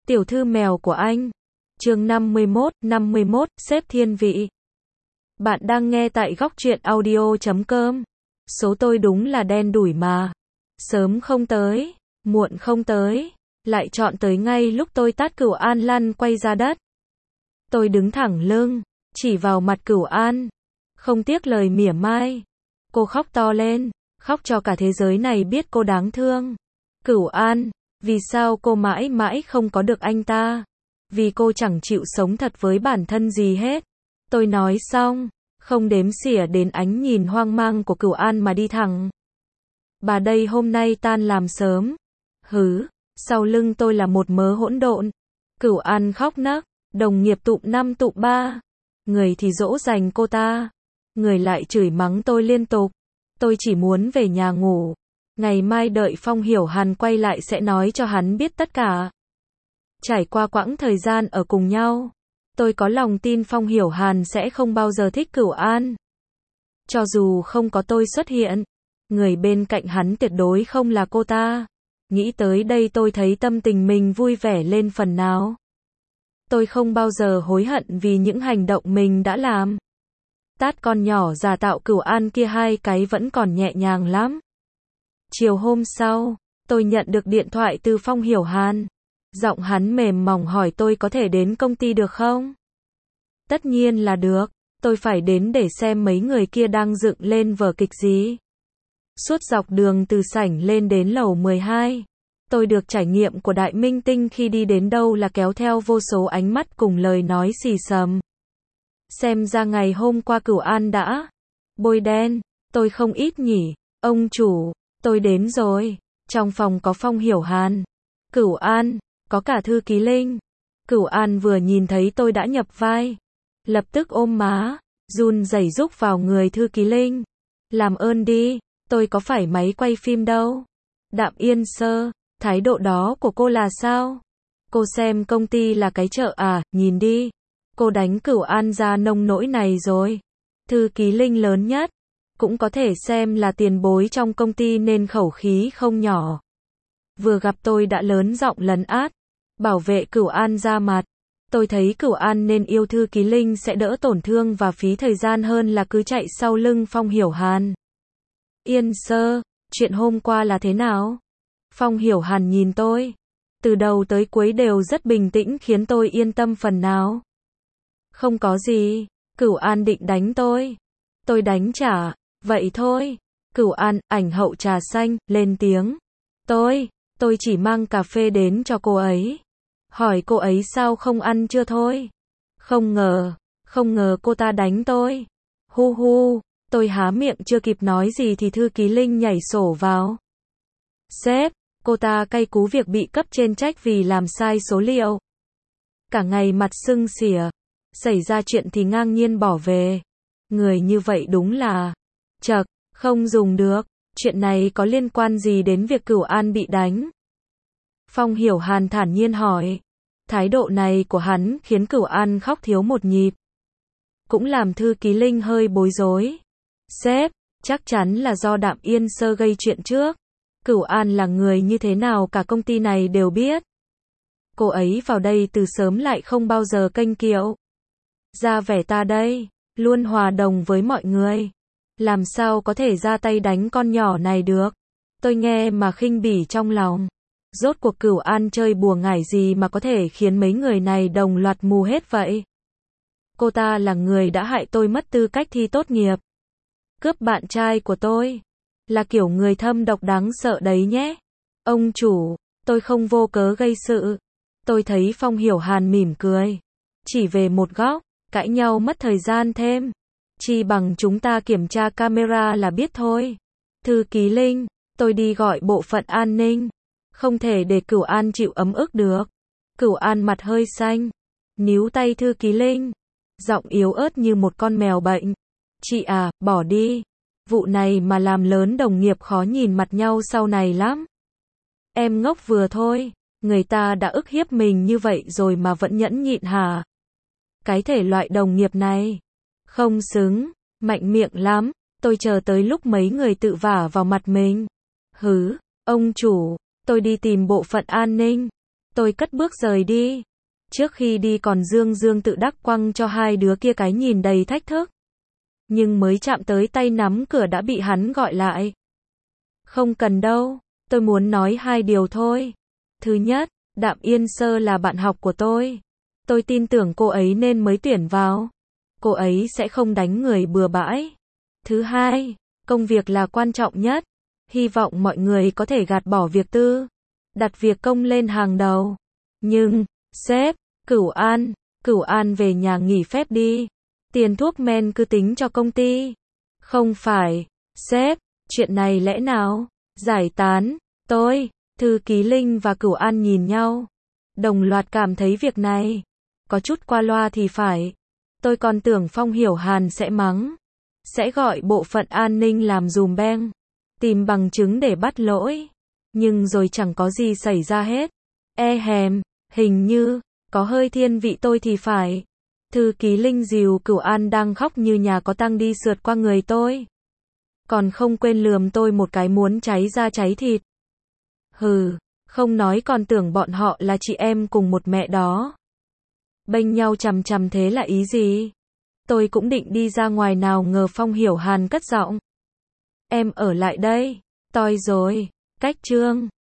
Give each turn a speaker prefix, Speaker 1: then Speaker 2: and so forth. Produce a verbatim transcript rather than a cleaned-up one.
Speaker 1: Tiểu thư mèo của anh. Chương năm mươi mốt, năm mươi mốt, sếp thiên vị. Bạn đang nghe tại góc truyện audio chấm com. Số tôi đúng là đen đủi mà. Sớm không tới, muộn không tới, lại chọn tới ngay lúc tôi tát Cửu An lăn quay ra đất. Tôi đứng thẳng lưng, chỉ vào mặt Cửu An, không tiếc lời mỉa mai. Cô khóc to lên, khóc cho cả thế giới này biết cô đáng thương. Cửu An, vì sao cô mãi mãi không có được anh ta? Vì cô chẳng chịu sống thật với bản thân gì hết. Tôi nói xong, không đếm xỉa đến ánh nhìn hoang mang của Cửu An mà đi thẳng. Bà đây hôm nay tan làm sớm. Hứ, sau lưng tôi là một mớ hỗn độn. Cửu An khóc nấc, đồng nghiệp tụm năm tụm ba. Người thì dỗ dành cô ta, người lại chửi mắng tôi liên tục. Tôi chỉ muốn về nhà ngủ. Ngày mai đợi Phong Hiểu Hàn quay lại sẽ nói cho hắn biết tất cả. Trải qua quãng thời gian ở cùng nhau, tôi có lòng tin Phong Hiểu Hàn sẽ không bao giờ thích Cửu An. Cho dù không có tôi xuất hiện, người bên cạnh hắn tuyệt đối không là cô ta. Nghĩ tới đây tôi thấy tâm tình mình vui vẻ lên phần nào. Tôi không bao giờ hối hận vì những hành động mình đã làm. Tát con nhỏ giả tạo Cửu An kia hai cái vẫn còn nhẹ nhàng lắm. Chiều hôm sau, tôi nhận được điện thoại từ Phong Hiểu Hàn. Giọng hắn mềm mỏng hỏi tôi có thể đến công ty được không? Tất nhiên là được, tôi phải đến để xem mấy người kia đang dựng lên vở kịch gì. Suốt dọc đường từ sảnh lên đến lầu mười hai, tôi được trải nghiệm của đại minh tinh khi đi đến đâu là kéo theo vô số ánh mắt cùng lời nói xì xầm. Xem ra ngày hôm qua Cửu An đã bôi đen, tôi không ít nhỉ. Ông chủ, tôi đến rồi. Trong phòng có Phong Hiểu Hàn, Cửu An, có cả thư ký Linh. Cửu An vừa nhìn thấy tôi đã nhập vai, lập tức ôm má, run rẩy rúc vào người thư ký Linh. Làm ơn đi, tôi có phải máy quay phim đâu. Đạm Yên Sơ, thái độ đó của cô là sao? Cô xem công ty là cái chợ à, nhìn đi. Cô đánh Cửu An ra nông nỗi này rồi. Thư ký Linh lớn nhất, cũng có thể xem là tiền bối trong công ty nên khẩu khí không nhỏ. Vừa gặp tôi đã lớn giọng lấn át, bảo vệ Cửu An ra mặt. Tôi thấy Cửu An nên yêu thư ký Linh sẽ đỡ tổn thương và phí thời gian hơn là cứ chạy sau lưng Phong Hiểu Hàn. Yên Sơ, chuyện hôm qua là thế nào? Phong Hiểu Hàn nhìn tôi, từ đầu tới cuối đều rất bình tĩnh khiến tôi yên tâm phần nào. Không có gì, Cửu An định đánh tôi. Tôi đánh trả, vậy thôi. Cửu An, ảnh hậu trà xanh, lên tiếng. Tôi, tôi chỉ mang cà phê đến cho cô ấy. Hỏi cô ấy sao không ăn chưa thôi. Không ngờ, không ngờ cô ta đánh tôi. Hu hu, tôi há miệng chưa kịp nói gì thì thư ký Linh nhảy sổ vào. Sếp, cô ta cay cú việc bị cấp trên trách vì làm sai số liệu. Cả ngày mặt sưng xỉa. Xảy ra chuyện thì ngang nhiên bỏ về. Người như vậy đúng là chậc, không dùng được. Chuyện này có liên quan gì đến việc Cửu An bị đánh? Phong Hiểu Hàn thản nhiên hỏi. Thái độ này của hắn khiến Cửu An khóc thiếu một nhịp. Cũng làm thư ký Linh hơi bối rối. Sếp, chắc chắn là do Đạm Yên Sơ gây chuyện trước. Cửu An là người như thế nào cả công ty này đều biết. Cô ấy vào đây từ sớm lại không bao giờ kênh kiệu. Ra vẻ ta đây, luôn hòa đồng với mọi người. Làm sao có thể ra tay đánh con nhỏ này được? Tôi nghe mà khinh bỉ trong lòng. Rốt cuộc Cửu An chơi bùa ngải gì mà có thể khiến mấy người này đồng loạt mù hết vậy? Cô ta là người đã hại tôi mất tư cách thi tốt nghiệp. Cướp bạn trai của tôi. Là kiểu người thâm độc đáng sợ đấy nhé. Ông chủ, tôi không vô cớ gây sự. Tôi thấy Phong Hiểu Hàn mỉm cười. Chỉ về một góc, cãi nhau mất thời gian thêm. Chi bằng chúng ta kiểm tra camera là biết thôi. Thư ký Linh, tôi đi gọi bộ phận an ninh. Không thể để Cửu An chịu ấm ức được. Cửu An mặt hơi xanh, níu tay thư ký Linh, giọng yếu ớt như một con mèo bệnh. Chị à, bỏ đi. Vụ này mà làm lớn đồng nghiệp khó nhìn mặt nhau sau này lắm. Em ngốc vừa thôi, người ta đã ức hiếp mình như vậy rồi mà vẫn nhẫn nhịn hả? Cái thể loại đồng nghiệp này, không xứng, mạnh miệng lắm. Tôi chờ tới lúc mấy người tự vả vào mặt mình. Hứ, ông chủ, tôi đi tìm bộ phận an ninh. Tôi cất bước rời đi. Trước khi đi còn dương dương tự đắc quăng cho hai đứa kia cái nhìn đầy thách thức. Nhưng mới chạm tới tay nắm cửa đã bị hắn gọi lại. Không cần đâu, tôi muốn nói hai điều thôi. Thứ nhất, Đạm Yên Sơ là bạn học của tôi. Tôi tin tưởng cô ấy nên mới tuyển vào. Cô ấy sẽ không đánh người bừa bãi. Thứ hai, công việc là quan trọng nhất. Hy vọng mọi người có thể gạt bỏ việc tư, đặt việc công lên hàng đầu. Nhưng, sếp, Cửu An, Cửu An về nhà nghỉ phép đi. Tiền thuốc men cứ tính cho công ty. Không phải, sếp, chuyện này lẽ nào? Giải tán, tôi, Thư ký Linh và Cửu An nhìn nhau. Đồng loạt cảm thấy việc này có chút qua loa thì phải. Tôi còn tưởng Phong Hiểu Hàn sẽ mắng, sẽ gọi bộ phận an ninh làm dùm beng, tìm bằng chứng để bắt lỗi. Nhưng rồi chẳng có gì xảy ra hết. E hèm, hình như có hơi thiên vị tôi thì phải. Thư ký Linh dìu Cửu An đang khóc như nhà có tang đi sượt qua người tôi. Còn không quên lườm tôi một cái muốn cháy da cháy thịt. Hừ, không nói còn tưởng bọn họ là chị em cùng một mẹ đó. Bênh nhau chằm chằm thế là ý gì? Tôi cũng định đi ra ngoài nào ngờ Phong Hiểu Hàn cất giọng. Em ở lại đây. Toi rồi, cách trương.